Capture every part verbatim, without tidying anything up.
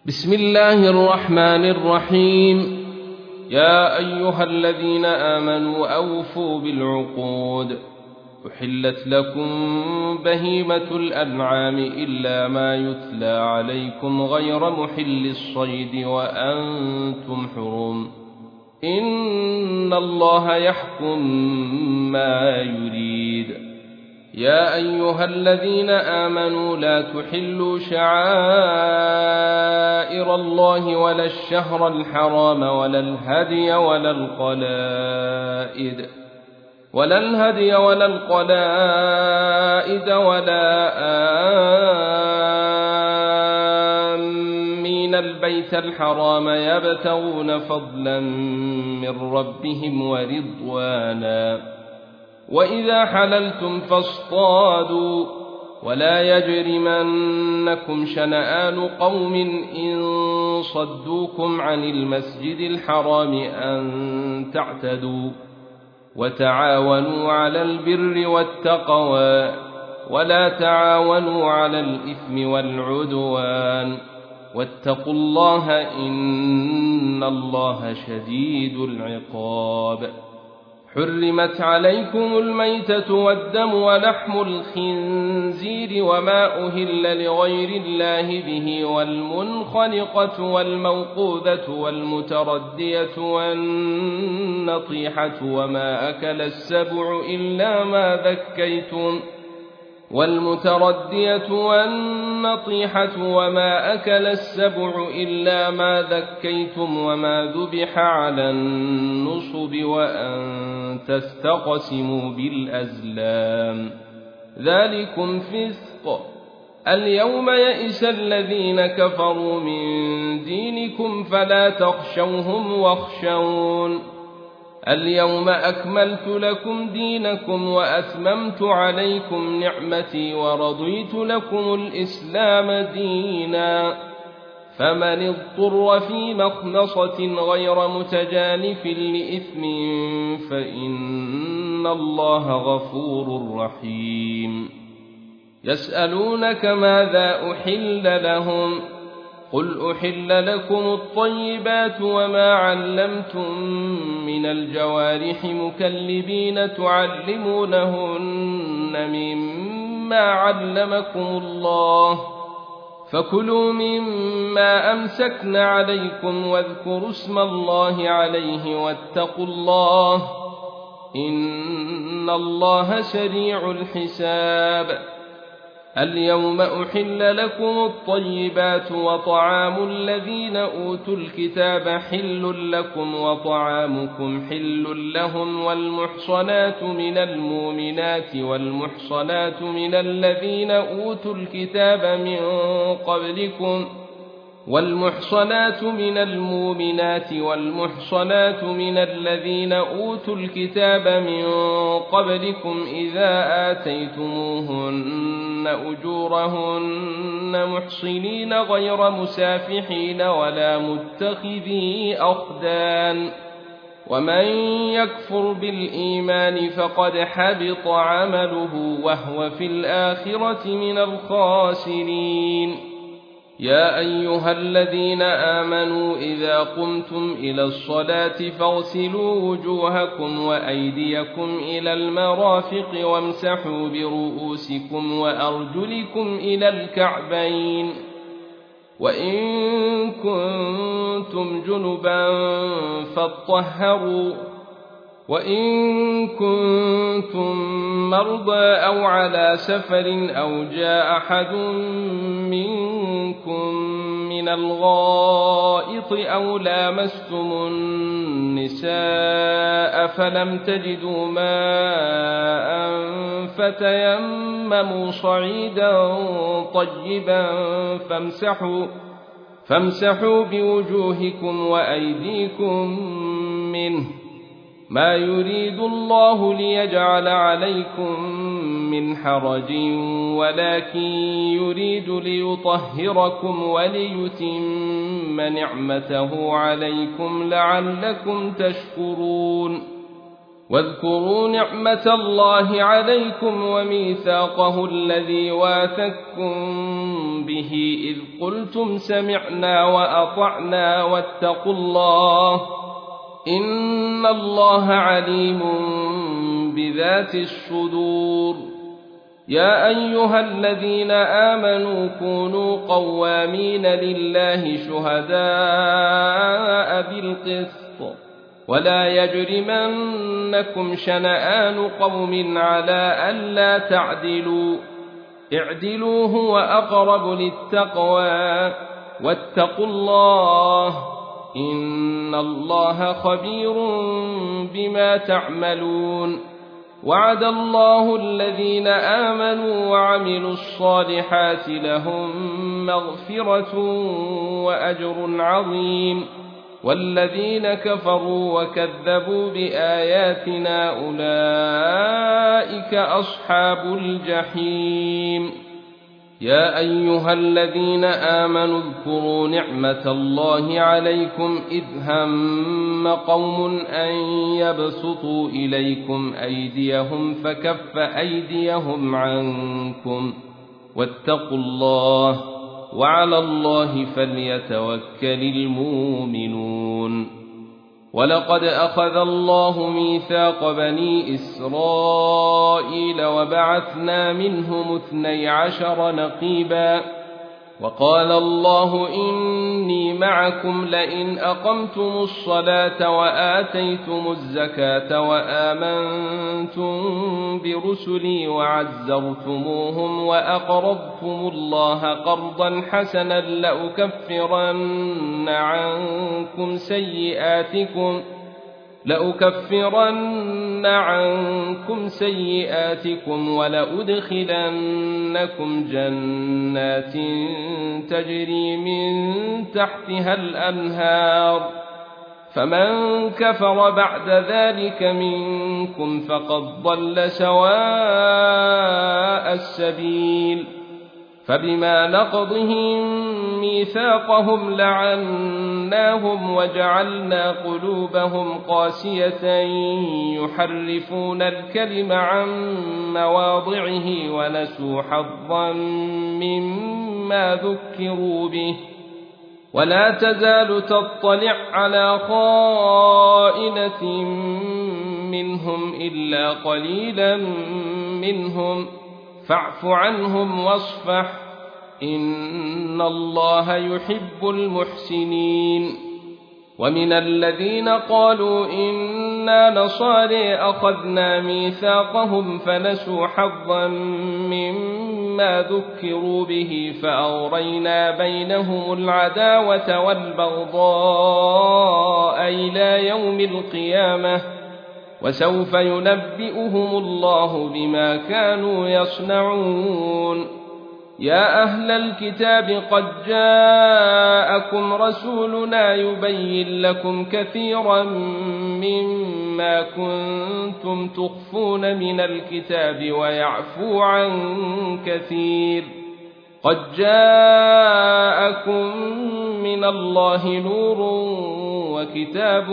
بسم الله الرحمن الرحيم. يا أيها الذين آمنوا أوفوا بالعقود. أحلت لكم بهيمة الأنعام إلا ما يتلى عليكم غير محل الصيد وأنتم حرم. إن الله يحكم ما يريد. يا أيها الذين آمنوا لا تحلوا شعائر الله ولا الشهر الحرام ولا الهدي ولا القلائد ولا الهدي ولا القلائد ولا آمين البيت الحرام يبتغون فضلا من ربهم ورضوانا. وإذا حللتم فاصطادوا ولا يجرمنكم شنآن قوم إن صدوكم عن المسجد الحرام أن تعتدوا. وتعاونوا على البر والتقوى ولا تعاونوا على الإثم والعدوان واتقوا الله إن الله شديد العقاب. حرمت عليكم الميتة والدم ولحم الخنزير وما أهل لغير الله به والمنخنقة والموقوذة والمتردية والنطيحة وما أكل السبع إلا ما ذكيتم والمتردية والنطيحة وما أكل السبع إلا ما ذكيتم وما ذبح على النصب وأن تستقسموا بالأزلام ذلكم فسق. اليوم يئس الذين كفروا من دينكم فلا تخشوهم واخشون. اليوم أكملت لكم دينكم وأتممت عليكم نعمتي ورضيت لكم الإسلام دينا. فمن اضطر في مخنصة غير متجانف لإثم فإن الله غفور رحيم. يسألونك ماذا أحل لهم قل أحل لكم الطيبات وما علمتم من الجوارح مكلبين تعلمونهن مما علمكم الله فكلوا مما أمسكن عليكم واذكروا اسم الله عليه واتقوا الله إن الله سريع الحساب. اليوم أحل لكم الطيبات وطعام الذين أوتوا الكتاب حل لكم وطعامكم حل لهم والمحصنات من المؤمنات والمحصنات من الذين أوتوا الكتاب من قبلكم والمحصنات من المؤمنات والمحصنات من الذين أوتوا الكتاب من قبلكم إذا آتيتموهن أجورهن محصنين غير مسافحين ولا متخذي أخدان. ومن يكفر بالإيمان فقد حبط عمله وهو في الآخرة من الخاسرين. يا أيها الذين آمنوا إذا قمتم إلى الصلاة فاغسلوا وجوهكم وأيديكم إلى المرافق وامسحوا برؤوسكم وأرجلكم إلى الكعبين وإن كنتم جنبا فاطهروا وإن كنتم مرضى أو على سفر أو جاء أحد منكم من الغائط أو لامستم النساء فلم تجدوا ماء فتيمموا صعيدا طيبا فامسحوا, فامسحوا بوجوهكم وأيديكم منه ما يريد الله ليجعل عليكم من حرج ولكن يريد ليطهركم وليتم نعمته عليكم لعلكم تشكرون. واذكروا نعمة الله عليكم وميثاقه الذي واثقكم به إذ قلتم سمعنا وأطعنا واتقوا الله إن الله عليم بذات الصدور. يا أيها الذين آمنوا كونوا قوامين لله شهداء بالقسط ولا يجرمنكم شنآن قوم على ألا تعدلوا اعدلوا هو أقرب للتقوى واتقوا الله إن الله خبير بما تعملون. وعد الله الذين آمنوا وعملوا الصالحات لهم مغفرة وأجر عظيم والذين كفروا وكذبوا بآياتنا أولئك أصحاب الجحيم. يا أيها الذين آمنوا اذكروا نعمة الله عليكم إذ هم قوم أن يبسطوا إليكم أيديهم فكف أيديهم عنكم واتقوا الله وعلى الله فليتوكل المؤمنون. ولقد أخذ الله ميثاق بني إسرائيل وبعثنا منهم اثني عشر نقيبا وقال الله إني معكم لئن أقمتم الصلاة وآتيتم الزكاة وآمنتم برسلي وعزرتموهم وأقرضتم الله قرضا حسنا لأكفرن عنكم سيئاتكم لأكفرن عنكم سيئاتكم ولأدخلنكم جنات تجري من تحتها الأنهار فمن كفر بعد ذلك منكم فقد ضل سواء السبيل. فبما نقضهم ميثاقهم لعناهم وجعلنا قلوبهم قاسية يحرفون الكلم عن مواضعه ونسوا حظا مما ذكروا به ولا تزال تطلع على خائنة منهم إلا قليلا منهم فاعف عنهم واصفح إن الله يحب المحسنين. ومن الذين قالوا إنا نصارى أخذنا ميثاقهم فنسوا حظا مما ذكروا به فأغرينا بينهم العداوة والبغضاء إلى يوم القيامة وسوف ينبئهم الله بما كانوا يصنعون. يا أهل الكتاب قد جاءكم رسولنا يبين لكم كثيرا مما كنتم تخفون من الكتاب ويعفو عن كثير قد جاءكم من الله نور وكتاب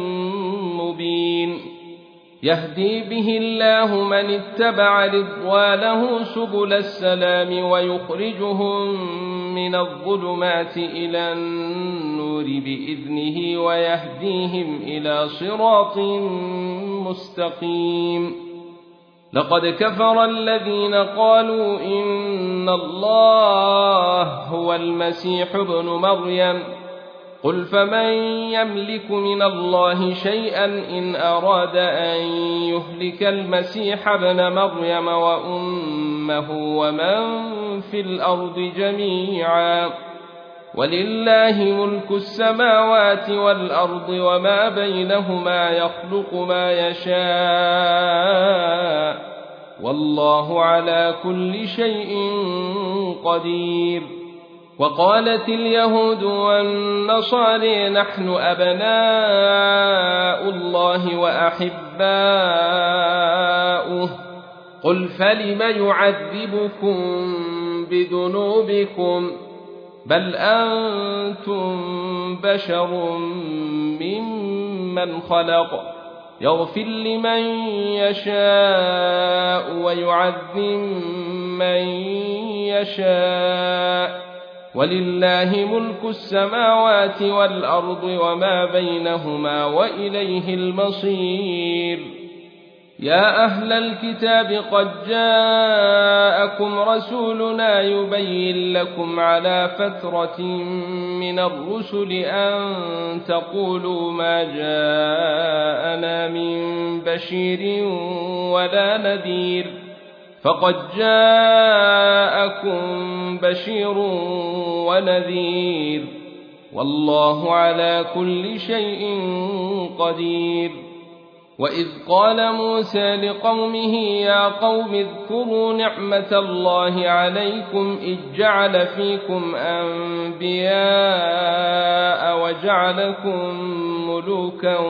مبين يهدي به الله من اتبع رضوانه سبل السلام ويخرجهم من الظلمات إلى النور بإذنه ويهديهم إلى صراط مستقيم. لقد كفر الذين قالوا إن الله هو المسيح ابن مريم قل فمن يملك من الله شيئا إن أراد أن يهلك المسيح ابن مريم وأمه ومن في الأرض جميعا ولله ملك السماوات والأرض وما بينهما يخلق ما يشاء والله على كل شيء قدير. وقالت اليهود والنصارى نحن أبناء الله وأحباؤه قل فلم يعذبكم بذنوبكم بل أنتم بشر ممن خلق يغفر لمن يشاء ويعذب من يشاء ولله ملك السماوات والأرض وما بينهما وإليه المصير. يا أهل الكتاب قد جاءكم رسولنا يبين لكم على فترة من الرسل أن تقولوا ما جاءنا من بشير ولا نذير، فقد جاءكم بشير ونذير والله على كل شيء قدير. وإذ قال موسى لقومه يا قوم اذكروا نعمة الله عليكم إذ جعل فيكم أنبياء وجعلكم ملوكا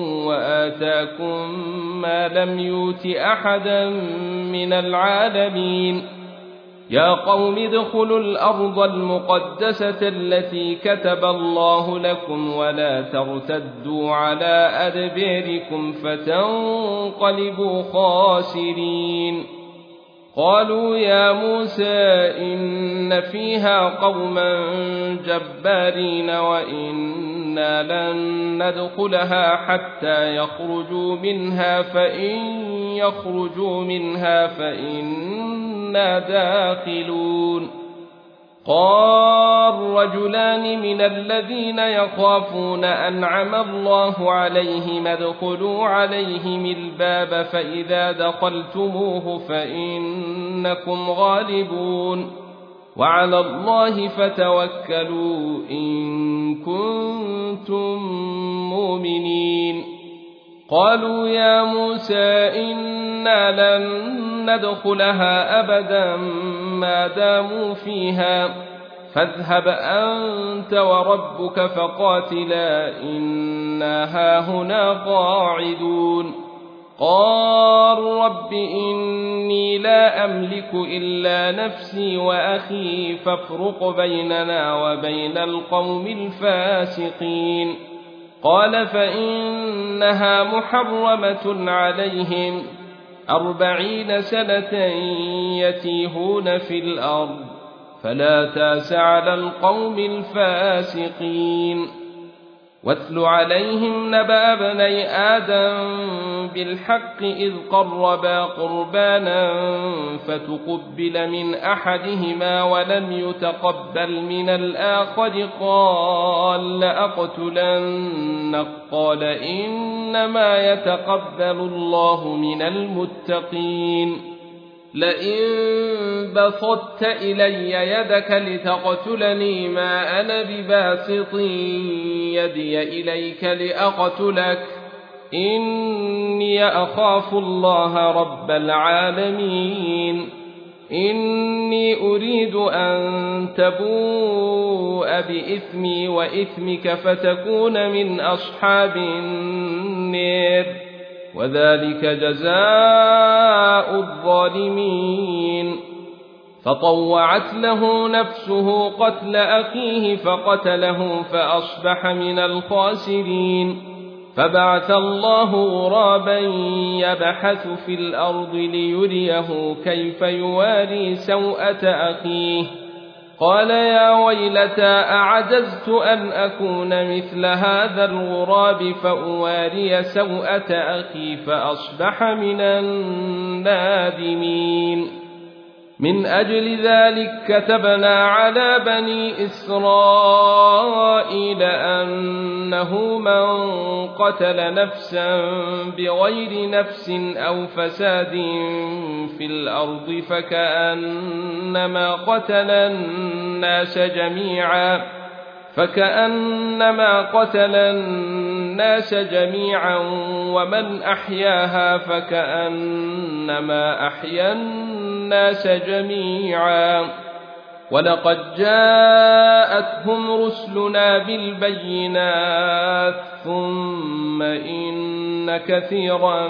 وآتاكم ما لم يؤت أحدا من العالمين. يا قوم ادخلوا الأرض المقدسة التي كتب الله لكم ولا ترتدوا على أدباركم فتنقلبوا خاسرين. قالوا يا موسى إن فيها قوما جبارين وإنا لن ندخلها حتى يخرجوا منها فإن يخرجوا منها فإنا داخلون. قال رجلان من الذين يخافون أنعم الله عليهم ادخلوا عليهم الباب فإذا دخلتموه فإنكم غالبون وعلى الله فتوكلوا إن كنتم مؤمنين. قالوا يا موسى إنا لن ندخلها أبدا ما داموا فيها فاذهب أنت وربك فقاتلا إنا هاهنا قاعدون. قال رب إني لا أملك إلا نفسي وأخي فافرق بيننا وبين القوم الفاسقين. قال فإنها محرمة عليهم أربعين سنة يتيهون في الأرض فلا تاس على القوم الفاسقين. واتل عليهم نبأ بني آدم بالحق إذ قربا قربانا فتقبل من أحدهما ولم يتقبل من الآخر قال لأقتلنك قال إنما يتقبل الله من المتقين. لئن بسطت إلي يدك لتقتلني ما أنا بباسط يدي إليك لأقتلك إني أخاف الله رب العالمين. إني أريد أن تبوء بإثمي وإثمك فتكون من أصحاب النار وذلك جزاء الظالمين. فطوعت له نفسه قتل أخيه فقتله فأصبح من الخاسرين. فبعث الله غرابا يبحث في الأرض ليريه كيف يواري سوءة أخيه قال يا ويلتى أعجزت أن أكون مثل هذا الغراب فأواري سوءة أخي فأصبح من النادمين. من أجل ذلك كتبنا على بني إسرائيل أنه من قتل نفسا بغير نفس أو فساد في الأرض فكأنما قتل الناس جميعا فكأنما قتل الناس جميعا ومن أحياها فكأنما أحيا الناس جميعا. ولقد جاءتهم رسلنا بالبينات ثم إن كثيرا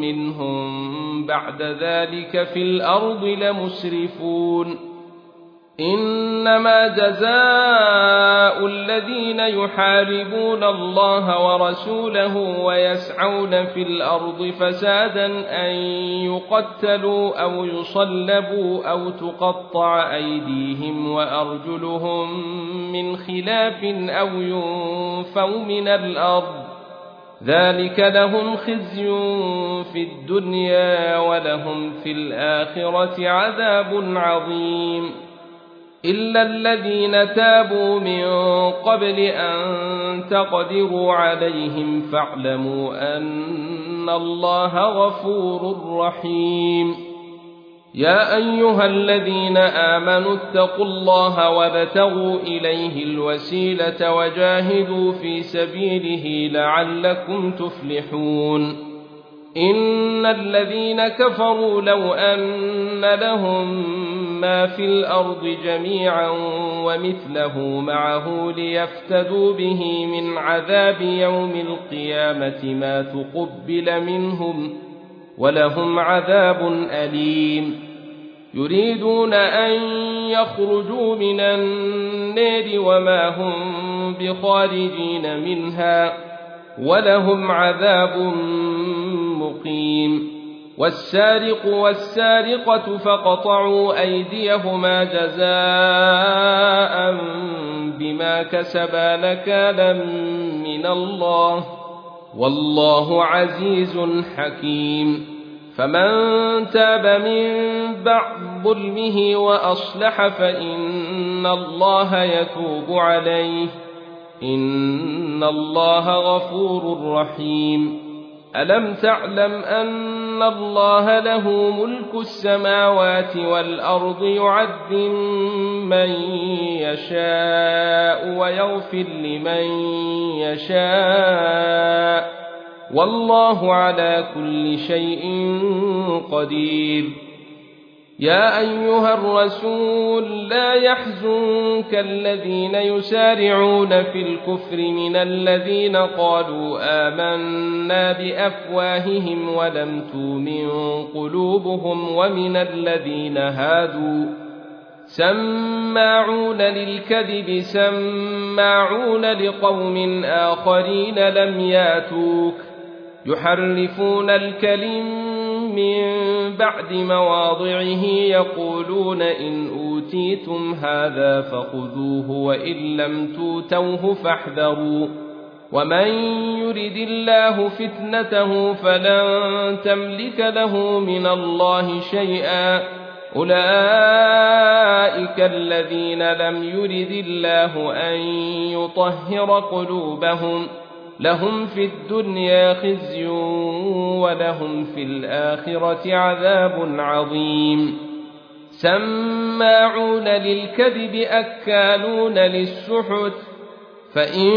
منهم بعد ذلك في الأرض لمسرفون. إنما جزاء الذين يحاربون الله ورسوله ويسعون في الأرض فسادا أن يقتلوا أو يصلبوا أو تقطع أيديهم وأرجلهم من خلاف أو ينفوا من الأرض ذلك لهم خزي في الدنيا ولهم في الآخرة عذاب عظيم إلا الذين تابوا من قبل أن تقدروا عليهم فاعلموا أن الله غفور رحيم يا أيها الذين آمنوا اتقوا الله وابتغوا إليه الوسيلة وجاهدوا في سبيله لعلكم تفلحون إن الذين كفروا لو أن لهم ما في الأرض جميعا ومثله معه ليفتدوا به من عذاب يوم القيامة ما تقبل منهم ولهم عذاب أليم يريدون أن يخرجوا من النار وما هم بخارجين منها ولهم عذاب مقيم والسارق والسارقة فاقطعوا أيديهما جزاء بما كسبا نكالا من الله والله عزيز حكيم فمن تاب من بعد ظلمه وأصلح فإن الله يتوب عليه إن الله غفور رحيم ألم تعلم أن الله له ملك السماوات والأرض يعذب من يشاء ويغفر لمن يشاء والله على كل شيء قدير يا أيها الرسول لا يحزنك الذين يسارعون في الكفر من الذين قالوا آمنا بأفواههم ولم تؤمن قلوبهم ومن الذين هادوا سماعون للكذب سماعون لقوم آخرين لم ياتوك يحرفون الكلم من بعد مواضعه يقولون إن أوتيتم هذا فخذوه وإن لم توتوه فاحذروا ومن يرد الله فتنته فلن تملك له من الله شيئا أولئك الذين لم يرد الله أن يطهر قلوبهم لهم في الدنيا خزي ولهم في الآخرة عذاب عظيم سماعون للكذب أكالون للسحت فإن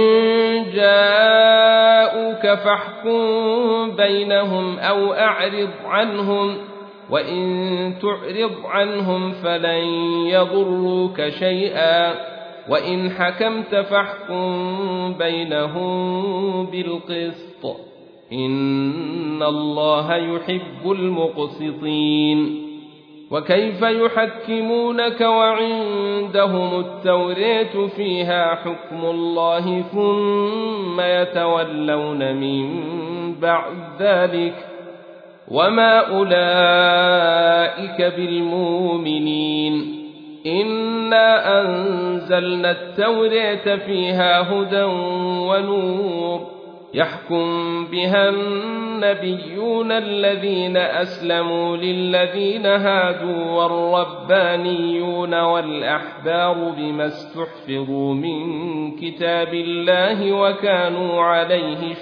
جاءوك فاحكم بينهم أو أعرض عنهم وإن تعرض عنهم فلن يضروك شيئا وإن حكمت فاحكم بينهم بالقسط إن الله يحب المقسطين وكيف يحكمونك وعندهم التوراة فيها حكم الله ثم يتولون من بعد ذلك وما أولئك بالمؤمنين إنا أنزلنا التوراة فيها هدى ونور يحكم بها النبيون الذين أسلموا للذين هادوا والربانيون والأحبار بما استحفظوا من كتاب الله وكانوا عليه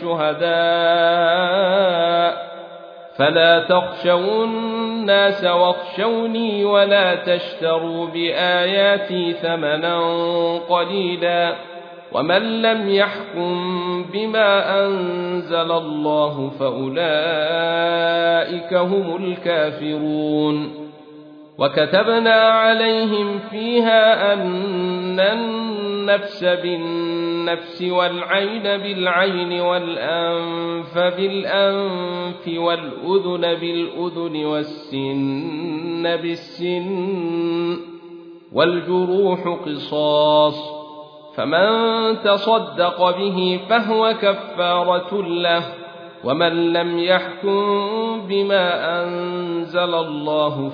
شهداء فلا تخشوا الناس واخشوني ولا تشتروا بآياتي ثمنا قليلا ومن لم يحكم بما أنزل الله فأولئك هم الكافرون وكتبنا عليهم فيها أن النفس بالنفس والعين بالعين والأنف بالأنف والأذن بالأذن والسن بالسن والجروح قصاص، فمن تصدق به فهو كفارة له، ومن لم يحكم بما أنزل الله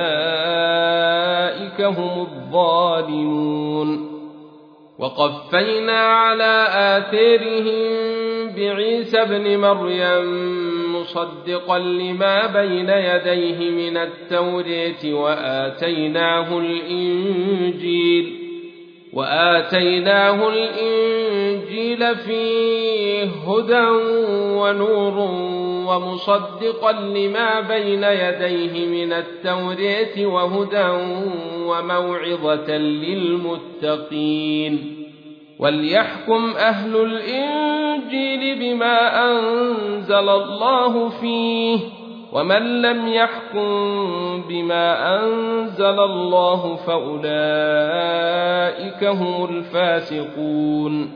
فأولئك هم الظالمون. وقفينا على آثارهم بعيسى ابن مريم مصدقا لما بين يديه من التوراة وآتيناه الإنجيل وآتيناه الإنجيل فيه هدى ونور ومصدقا لما بين يديه من التوراة وهدى وموعظة للمتقين. وليحكم أهل الإنجيل بما أنزل الله فيه، ومن لم يحكم بما أنزل الله فأولئك هم الفاسقون.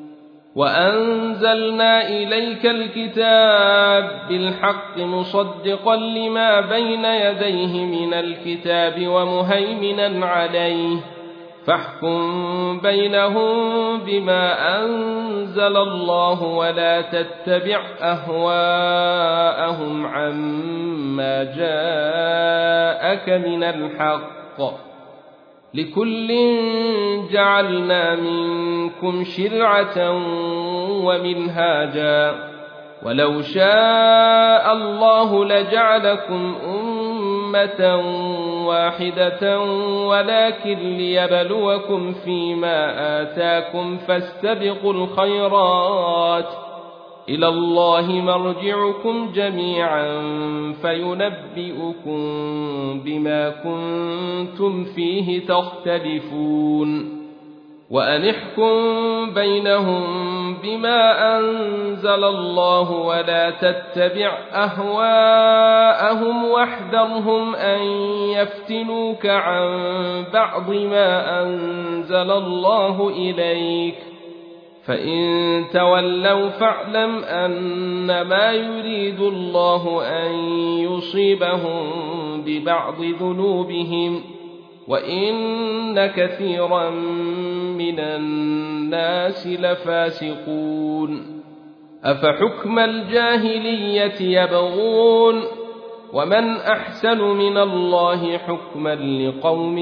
وأنزلنا إليك الكتاب بالحق مصدقا لما بين يديه من الكتاب ومهيمنا عليه، فاحكم بينهم بما أنزل الله ولا تتبع أهواءهم عما جاءك من الحق، لكل جعلنا منكم شرعة ومنهاجا، ولو شاء الله لجعلكم أمة واحدة ولكن ليبلوكم فيما آتاكم فاستبقوا الخيرات، إلى الله مرجعكم جميعا فينبئكم بما كنتم فيه تختلفون. وأن احكم بينهم بما أنزل الله ولا تتبع أهواءهم واحذرهم أن يفتنوك عن بعض ما أنزل الله إليك، فإن تولوا فاعلم أنما يريد الله أن يصيبهم ببعض ذنوبهم، وإن كثيرا من الناس لفاسقون. أفحكم الجاهلية يبغون، ومن أحسن من الله حكما لقوم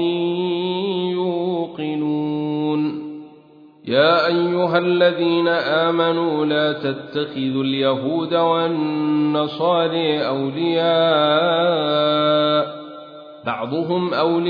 يوقنون. يا أيها الذين آمنوا لا تتخذوا اليهود والنصارى أولياء، بعضهم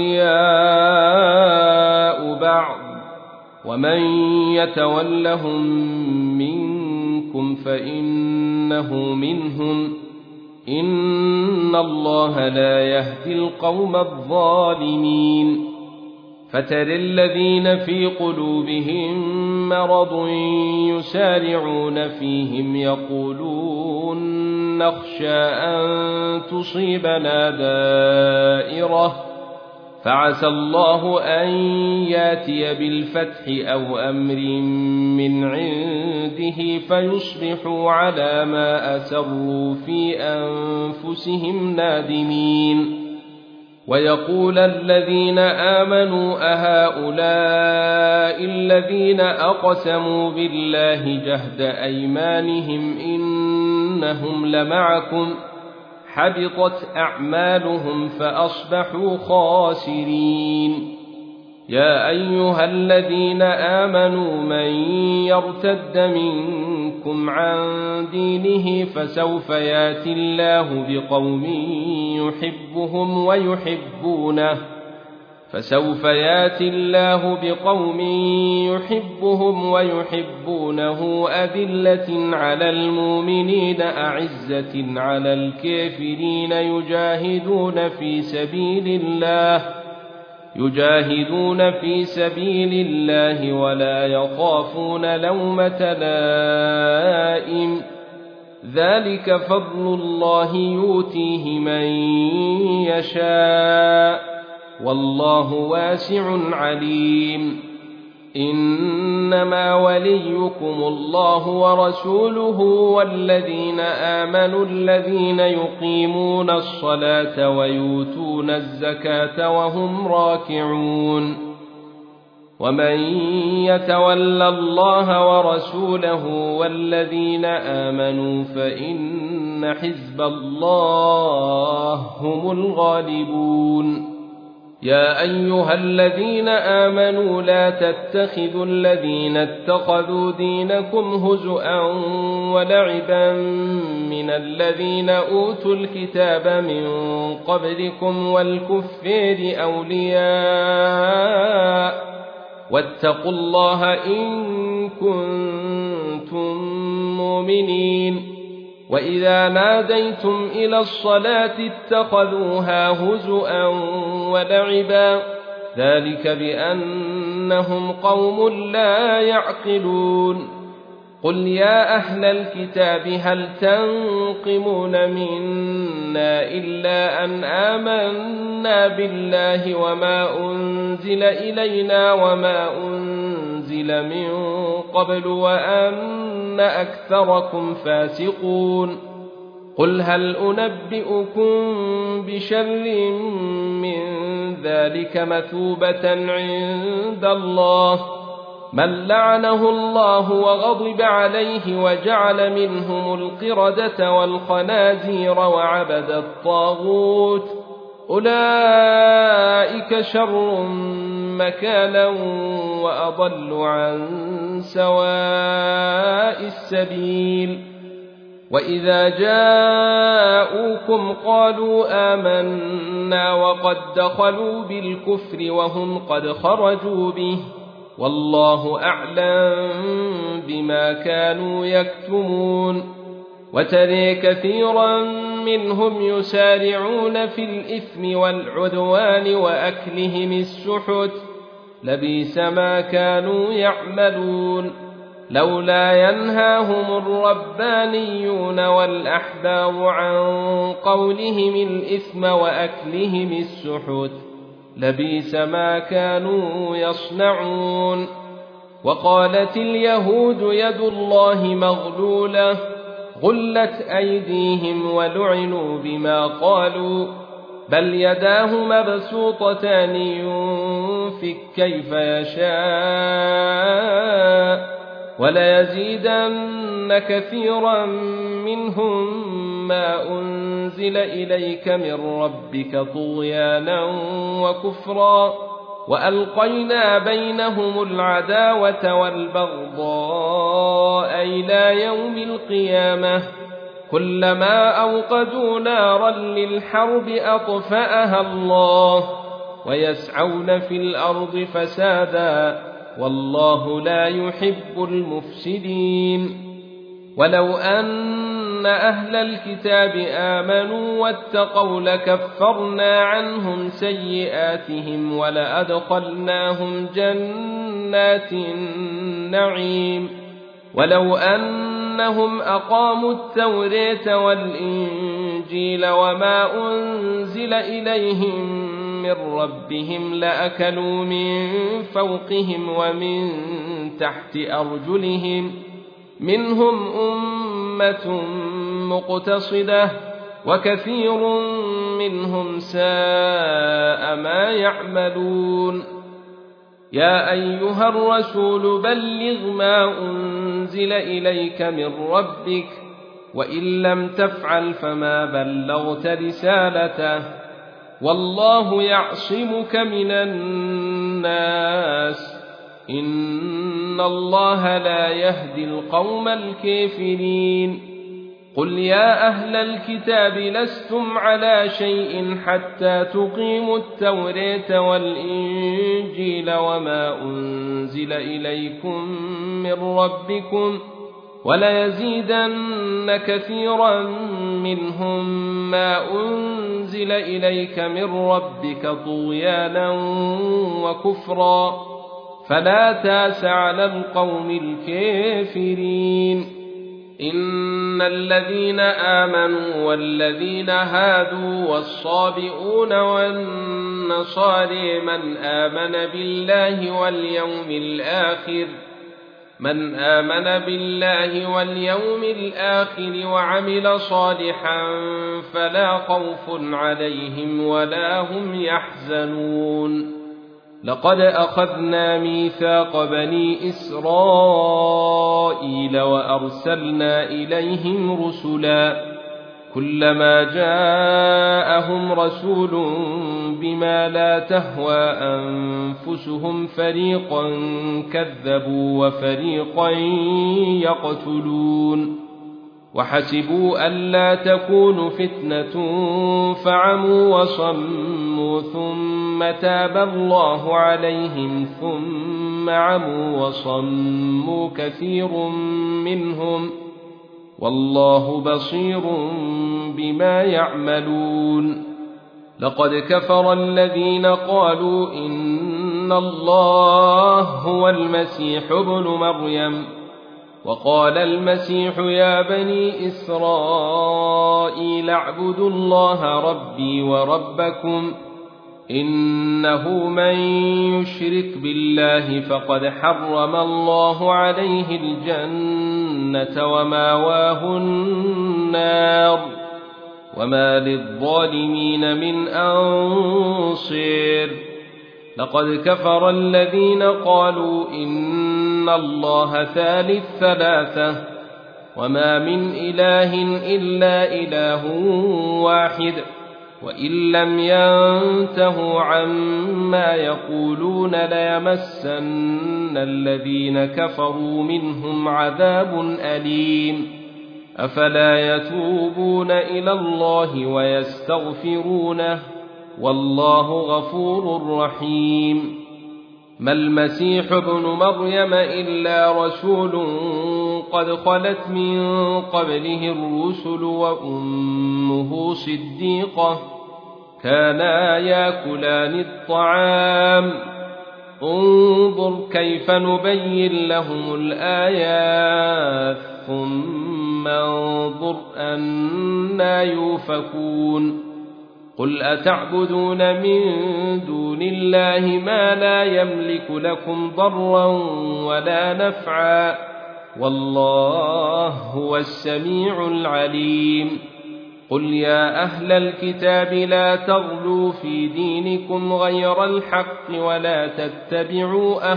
أولياء بعض، ومن يتولهم منكم فإنه منهم، إن الله لا يهدي القوم الظالمين. فترى الذين في قلوبهم مرض يسارعون فيهم يقولون نخشى أن تصيبنا دائرة، فعسى الله أن ياتي بالفتح أو أمر من عنده فيصبحوا على ما أسروا في أنفسهم نادمين. ويقول الذين آمنوا أهؤلاء الذين أقسموا بالله جهد أيمانهم إنهم لمعكم، حبطت أعمالهم فأصبحوا خاسرين. يا أيها الذين آمنوا من يرتد منكم عن دينه فسوف ياتي الله بقوم يحبهم ويحبونه فسوف ياتي الله بقوم يحبهم ويحبونه أذلة على المؤمنين أعزة على الكافرين يجاهدون في سبيل الله يجاهدون في سبيل الله ولا يخافون لومة لائم، ذلك فضل الله يؤتيه من يشاء والله واسع عليم. إنما وليكم الله ورسوله والذين آمنوا الذين يقيمون الصلاة ويؤتون الزكاة وهم راكعون ومن يتول الله ورسوله والذين آمنوا فإن حزب الله هم الغالبون. يا أيها الذين آمنوا لا تتخذوا الذين اتخذوا دينكم هزؤا ولعبا من الذين أوتوا الكتاب من قبلكم والكفار أولياء واتقوا الله إن كنتم مؤمنين. وإذا ناديتم إلى الصلاة اتخذوها هزؤا ولعبا ذلك بأنهم قوم لا يعقلون. قل يا أهل الكتاب هل تنقمون منا إلا أن آمنا بالله وما أنزل إلينا وما أنزل من قبل وأن أكثركم فاسقون. قل هل أنبئكم بشر من ذلك مثوبة عند الله من لعنه الله وغضب عليه وجعل منهم القردة والخنازير وعبد الطاغوت أولئك شر مكانا وأضل عن سواء السبيل. وإذا جاءوكم قالوا آمنا وقد دخلوا بالكفر وهم قد خرجوا به والله أعلم بما كانوا يكتمون. وترى كثيرا منهم يسارعون في الإثم والعدوان وأكلهم السحت لبئس ما كانوا يعملون. لولا ينهاهم الربانيون والأحبار عن قولهم الإثم وأكلهم السحت لبئس ما كانوا يصنعون. وقالت اليهود يد الله مغلولة غلت أيديهم ولعنوا بما قالوا بل يداه مبسوطتان ينفق كيف يشاء وليزيدن كثيرا منهم ما أنزل إليك من ربك طغيانا وكفرا وألقينا بينهم العداوة والبغضاء إلى يوم القيامة كلما أوقدوا نارا للحرب أطفأها الله ويسعون في الأرض فسادا والله لا يحب المفسدين. ولو أن أهل الكتاب آمنوا واتقوا لكفرنا عنهم سيئاتهم ولأدخلناهم جنات النعيم. ولو أنهم أقاموا التوراة والإنجيل وما أنزل إليهم من ربهم لأكلوا من فوقهم ومن تحت أرجلهم منهم أمة مقتصدة وكثير منهم ساء ما يعملون. يا أيها الرسول بلغ ما أنزل إليك من ربك وإن لم تفعل فما بلغت رسالته والله يعصمك من الناس إن الله لا يهدي القوم الكافرين. قل يا أهل الكتاب لستم على شيء حتى تقيموا التوراة والإنجيل وما أنزل إليكم من ربكم وليزيدن كثيرا منهم ما أنزل إليك من ربك طغيانا وكفرا فلا تاس على القوم الكافرين. إن الذين آمنوا والذين هادوا والصابئون والنصارى من آمن بالله واليوم الآخر من آمن بالله واليوم الآخر وعمل صالحا فلا خوف عليهم ولا هم يحزنون. لقد أخذنا ميثاق بني إسرائيل وأرسلنا إليهم رسلا كلما جاءهم رسول بما لا تهوى أنفسهم فريقا كذبوا وفريقا يقتلون وحسبوا ألا تكون فتنة فعموا وصموا ثم تاب الله عليهم ثم عموا وصموا كثير منهم والله بصير بما يعملون. لقد كفر الذين قالوا إن الله هو المسيح ابن مريم وقال المسيح يا بني إسرائيل اعبدوا الله ربي وربكم إنه من يشرك بالله فقد حرم الله عليه الجنة وماواه النار وما للظالمين من أنصير. لقد كفر الذين قالوا إن الله ثالث ثلاثة وما من إله إلا إله واحد وإن لم ينتهوا عما يقولون ليمسن الذين كفروا منهم عذاب أليم. أفلا يتوبون إلى الله ويستغفرونه والله غفور رحيم. ما المسيح ابن مريم إلا رسول قد خلت من قبله الرسل وأمه صديقة كانا ياكلان الطعام انظر كيف نبين لهم الآيات ثم انظر أنى يؤفكون. قل أتعبدون من دون الله ما لا يملك لكم ضرا ولا نفعا والله هو السميع العليم. قل يا أهل الكتاب لا تغلوا في دينكم غير الحق ولا تتبعوا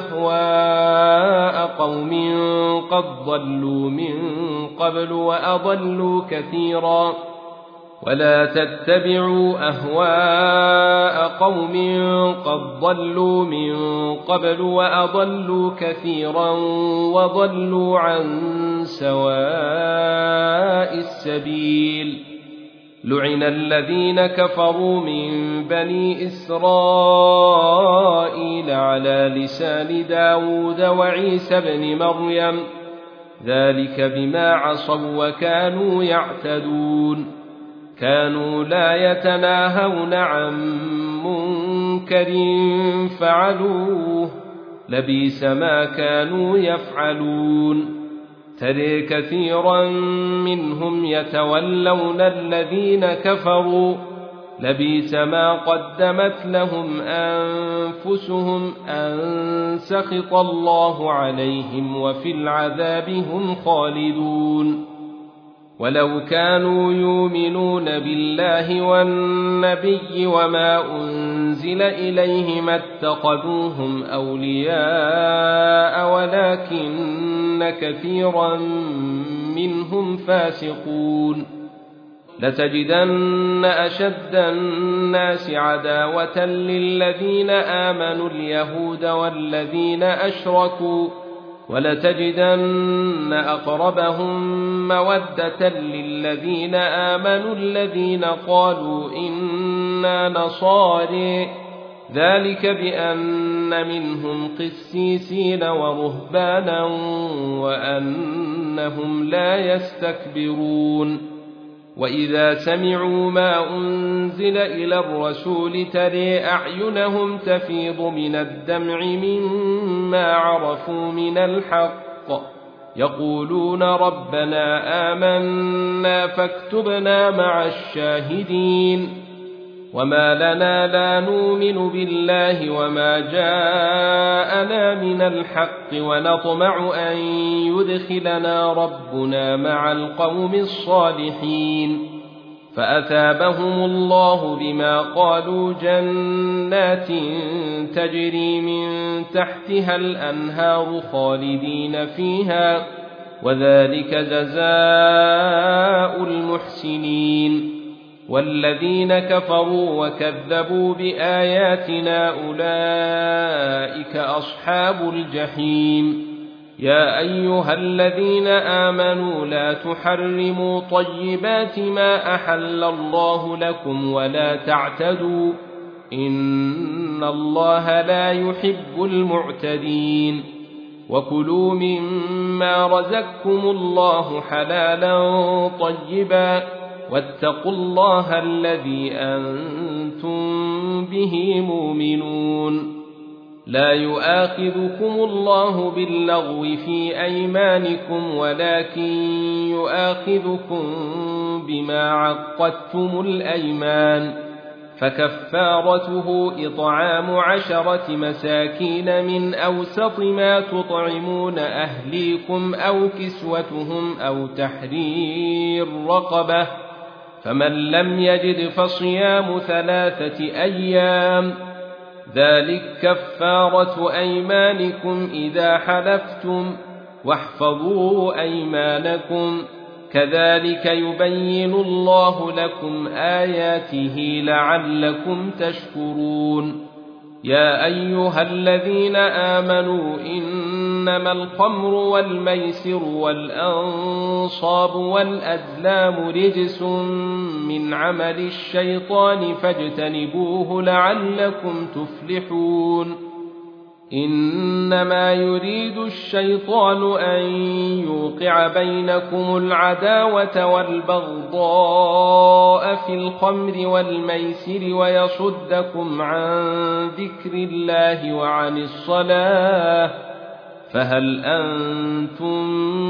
أهواء قوم قد ضلوا من قبل وأضلوا كثيرا ولا تتبعوا أهواء قوم قد ضلوا من قبل وأضلوا كثيرا وضلوا عن سواء السبيل. لعن الذين كفروا من بني إسرائيل على لسان داود وعيسى بن مريم ذلك بما عصوا وكانوا يعتدون. كانوا لا يتناهون عن منكر فعلوه لبئس ما كانوا يفعلون. ترى كثيرا منهم يتولون الذين كفروا لبئس ما قدمت لهم أنفسهم أن سخط الله عليهم وفي العذاب هم خالدون. ولو كانوا يؤمنون بالله والنبي وما أنزل إليه ما اتخذوهم أولياء ولكن كثيرا منهم فاسقون. لتجدن أشد الناس عداوة للذين آمنوا اليهود والذين أشركوا ولتجدن أقربهم مودة للذين آمنوا الذين قالوا إنا نصارى ذلك بأن منهم قسيسين ورهبانا وأنهم لا يستكبرون. وإذا سمعوا ما أنزل إلى الرسول ترى أعينهم تفيض من الدمع مما عرفوا من الحق يقولون ربنا آمنا فاكتبنا مع الشاهدين وما لنا لا نؤمن بالله وما جاءنا من الحق ونطمع أن يدخلنا ربنا مع القوم الصالحين فأثابهم الله بما قالوا جنات تجري من تحتها الأنهار خالدين فيها وذلك جزاء المحسنين والذين كفروا وكذبوا بآياتنا أولئك أصحاب الجحيم يا أيها الذين آمنوا لا تحرموا طيبات ما أحل الله لكم ولا تعتدوا إن الله لا يحب المعتدين وكلوا مما رزقكم الله حلالا طيبا واتقوا الله الذي أنتم به مؤمنون لا يؤاخذكم الله باللغو في أيمانكم ولكن يؤاخذكم بما عقدتم الأيمان فكفارته إطعام عشرة مساكين من أوسط ما تطعمون أهليكم أو كسوتهم أو تحرير رقبة فمن لم يجد فصيام ثلاثة أيام ذلك كفارة أيمانكم إذا حلفتم واحفظوا أيمانكم كذلك يبين الله لكم آياته لعلكم تشكرون يا أيها الذين آمنوا إنما الخمر والميسر والأنصاب والأزلام رجس من عمل الشيطان فاجتنبوه لعلكم تفلحون إنما يريد الشيطان أن يوقع بينكم العداوة والبغضاء في الخمر والميسر ويصدكم عن ذكر الله وعن الصلاة فهل أنتم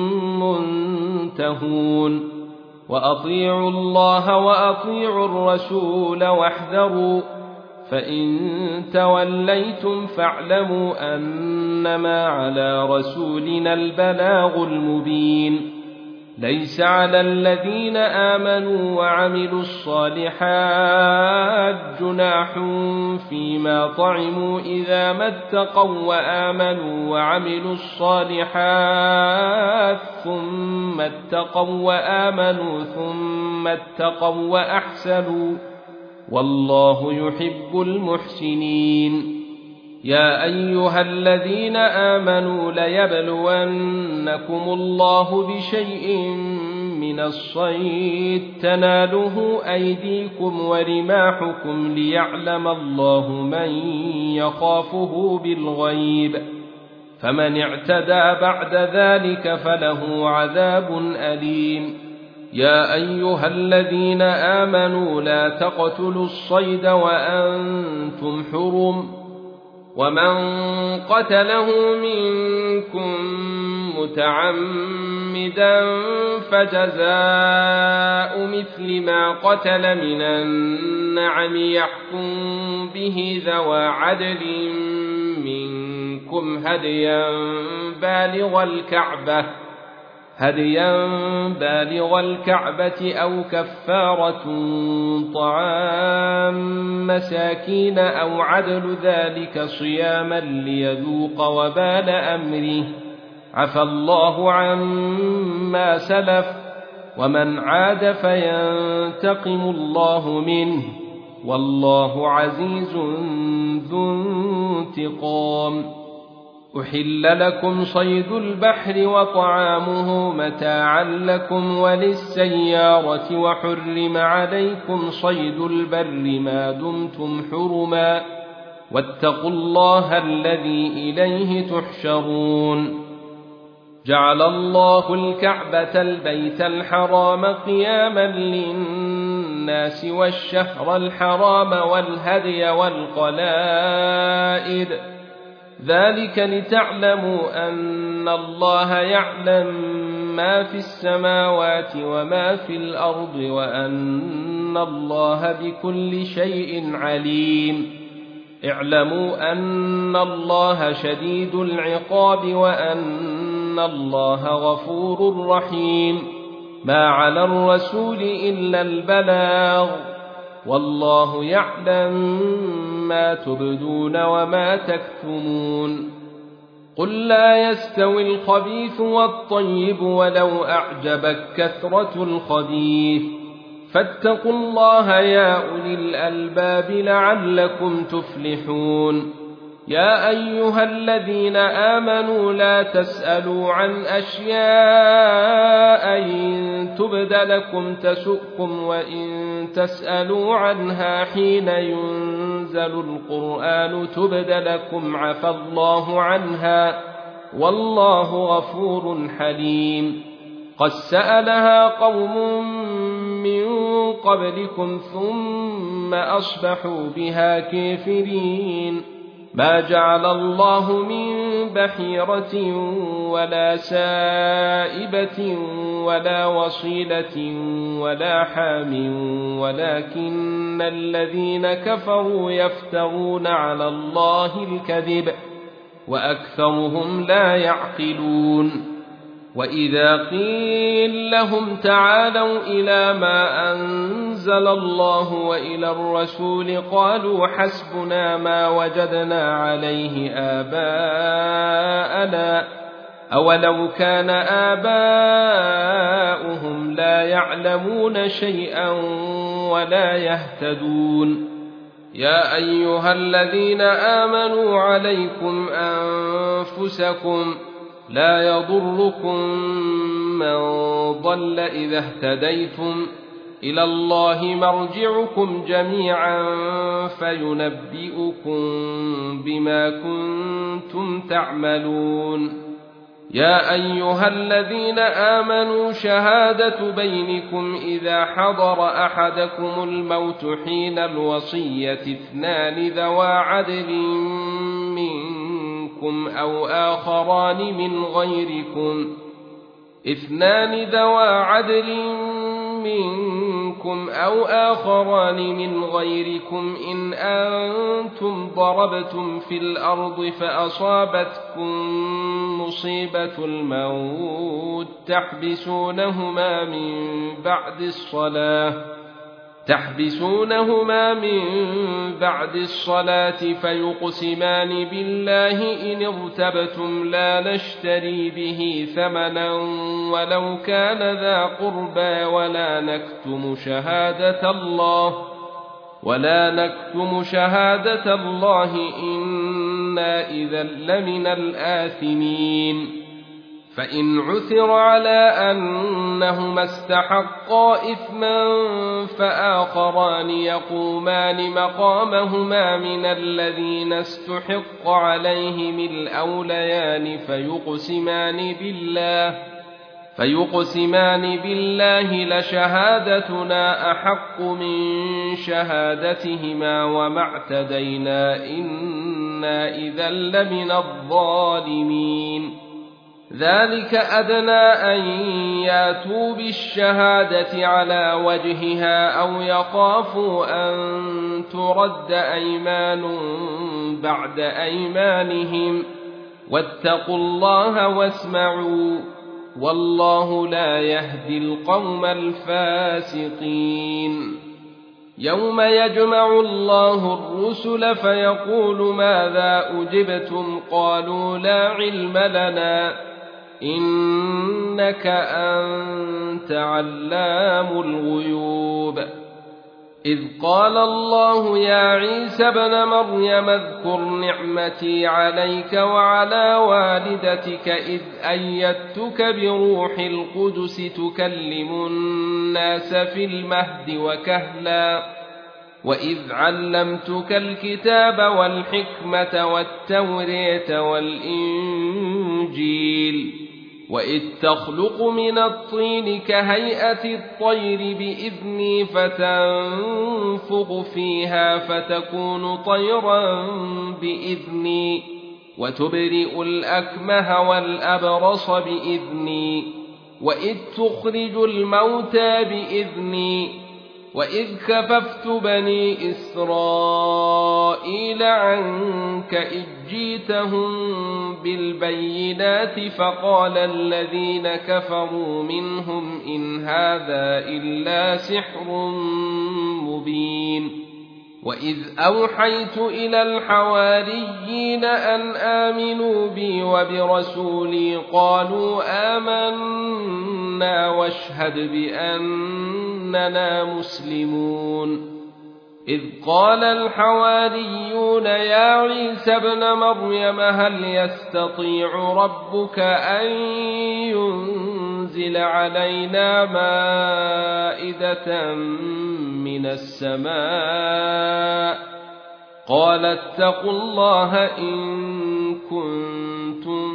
منتهون وأطيعوا الله وأطيعوا الرسول واحذروا فإن توليتم فاعلموا أنما على رسولنا البلاغ المبين ليس على الذين آمنوا وعملوا الصالحات جناح فيما طعموا إذا ما اتقوا وآمنوا وعملوا الصالحات ثم اتقوا وآمنوا ثم اتقوا وأحسنوا والله يحب المحسنين يا أيها الذين آمنوا ليبلونكم الله بشيء من الصيد تناله أيديكم ورماحكم ليعلم الله من يخافه بالغيب فمن اعتدى بعد ذلك فله عذاب أليم يا أيها الذين آمنوا لا تقتلوا الصيد وأنتم حرم ومن قتله منكم متعمدا فجزاء مثل ما قتل من النعم يحكم به ذوى عدل منكم هديا بالغ الكعبة هديا بالغ الكعبة أو كفارة طعام مساكين أو عدل ذلك صياما ليذوق وبال أمره عفى الله عما سلف ومن عاد فينتقم الله منه والله عزيز ذو انتقام أحل لكم صيد البحر وطعامه متاعا لكم وللسيارة وحرم عليكم صيد البر ما دمتم حرما واتقوا الله الذي إليه تحشرون جعل الله الكعبة البيت الحرام قياما للناس والشهر الحرام والهدي والقلائد ذلك لتعلموا أن الله يعلم ما في السماوات وما في الأرض وأن الله بكل شيء عليم. اعلموا أن الله شديد العقاب وأن الله غفور رحيم. ما على الرسول إلا البلاغ والله يعلم ما تبدون وما تكتمون. قل لا يستوي الخبيث والطيب ولو أعجبك كثرة الخبيث فاتقوا الله يا أولي الألباب لعلكم تفلحون. يا أيها الذين آمنوا لا تسألوا عن أشياء إن تبد لكم تسؤكم وإن تسألوا عنها حين ينزل القرآن تبد لكم عفى الله عنها والله غفور حليم. قد سألها قوم من قبلكم ثم أصبحوا بها كافرين. ما جعل الله من بحيرة ولا سائبة ولا وصيلة ولا حام ولكن الذين كفروا يفترون على الله الكذب وأكثرهم لا يعقلون. وإذا قيل لهم تعالوا إلى ما أنزل الله وإلى الرسول قالوا حسبنا ما وجدنا عليه آباءنا أولو كان آباؤهم لا يعلمون شيئا ولا يهتدون. يا أيها الذين آمنوا عليكم أنفسكم لا يضركم من ضل إذا اهتديتم إلى الله مرجعكم جميعا فينبئكم بما كنتم تعملون. يا أيها الذين آمنوا شهادة بينكم إذا حضر أحدكم الموت حين الوصية اثنان ذوى عدل منكم أو آخران من غيركم اثنان ذوى عدل منكم أو آخران من غيركم إن أنتم ضربتم في الأرض فأصابتكم مصيبة الموت تحبسونهما من بعد الصلاة تحبسونهما من بعد الصلاة فيقسمان بالله إن ارتبتم لا نشتري به ثمنا ولو كان ذا قربى ولا نكتم شهادة الله ولا نكتم شهادة الله إنا إذا لمن الآثمين. فإن عثر على أنهما استحقا إثما فآخران يقومان مقامهما من الذين استحق عليهم الأوليان فيقسمان بالله فيقسمان بالله لشهادتنا أحق من شهادتهما وما اعتدينا إنا إذا لمن الظالمين. ذلك أدنى أن ياتوا بالشهادة على وجهها أو يخافوا أن ترد أيمان بعد أيمانهم واتقوا الله واسمعوا والله لا يهدي القوم الفاسقين. يوم يجمع الله الرسل فيقول ماذا أجبتم قالوا لا علم لنا إنك أنت علام الغيوب. إذ قال الله يا عيسى ابن مريم اذكر نعمتي عليك وعلى والدتك إذ أيدتك بروح القدس تكلم الناس في المهد وكهلا وإذ علمتك الكتاب والحكمة والتوراة والإنجيل وإذ تخلق من الطين كهيئة الطير بإذني فتنفخ فيها فتكون طيرا بإذني وتبرئ الأكمه والأبرص بإذني وإذ تخرج الموتى بإذني وإذ كففت بني إسرائيل عنك إذ جئتهم بالبينات فقال الذين كفروا منهم إن هذا إلا سحر مبين وإذ أوحيت إلى الحواريين أن آمنوا بي وبرسولي قالوا آمنا واشهد بأننا مسلمون إذ قال الحواريون يا عيسى ابن مريم هل يستطيع ربك أن ينزل علينا مائدة من السماء قال اتقوا الله إن كنتم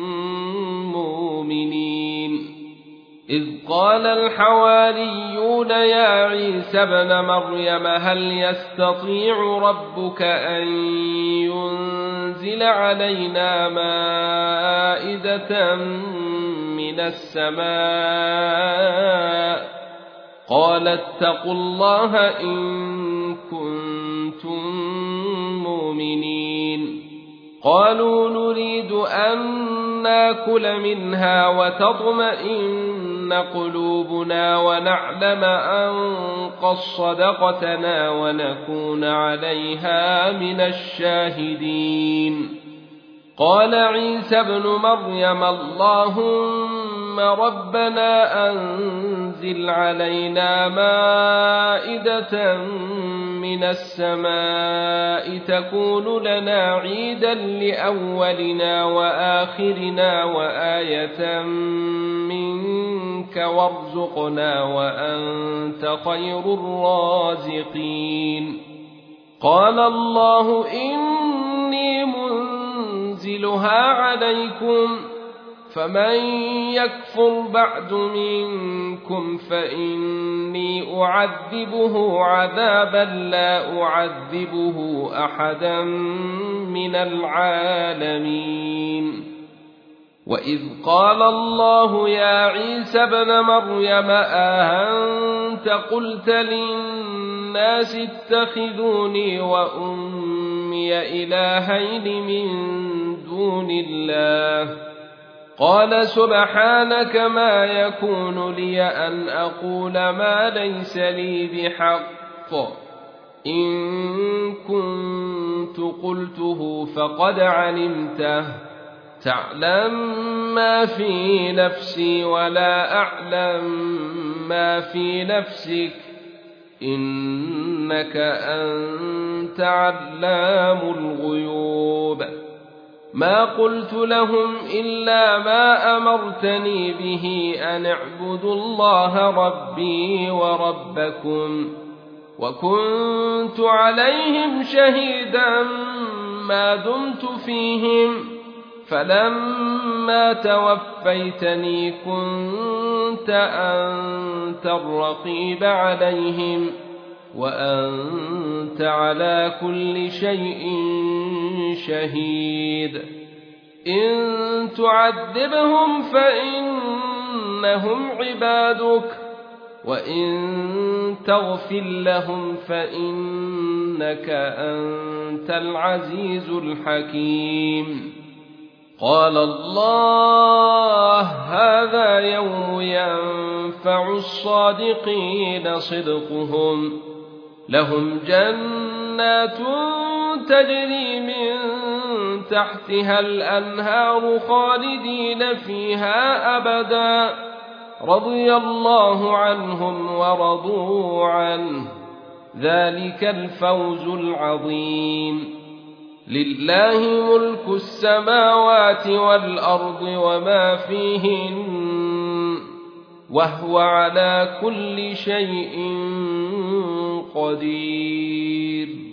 مؤمنين إذ قال الحواريون يا عيسى ابن مريم هل يستطيع ربك أن ينزل علينا مائدة من السماء قال اتقوا الله إن كنتم مؤمنين قالوا نريد أن ناكل منها وتطمئن قلوبنا ونعلم أن قد صدقتنا ونكون عليها من الشاهدين قال عيسى ابن مريم اللهم ربنا أنزل علينا مائدة من السماء تكون لنا عيدا لأولنا وآخرنا وآية منك وارزقنا وأنت خير الرازقين قال الله إني منزلها عليكم فمن يكفر بعد منكم فإني أعذبه عذابا لا أعذبه أحدا من العالمين وإذ قال الله يا عيسى ابن مريم أأنت قلت للناس اتخذوني وأمي إلهين من دون الله قال سبحانك ما يكون لي أن أقول ما ليس لي بحق إن كنت قلته فقد علمته تعلم ما في نفسي ولا أعلم ما في نفسك إنك أنت علام الغيوب ما قلت لهم إلا ما أمرتني به أن اعبدوا الله ربي وربكم وكنت عليهم شهيدا ما دمت فيهم فلما توفيتني كنت أنت الرقيب عليهم وأنت على كل شيء شهيد إن تعذبهم فإنهم عبادك وإن تغفر لهم فإنك أنت العزيز الحكيم قال الله هذا يوم ينفع الصادقين صدقهم لهم جنات تجري من تحتها الأنهار خالدين فيها أبدا رضي الله عنهم ورضوا عنه ذلك الفوز العظيم لله ملك السماوات والأرض وما فيهن وهو على كل شيء قدير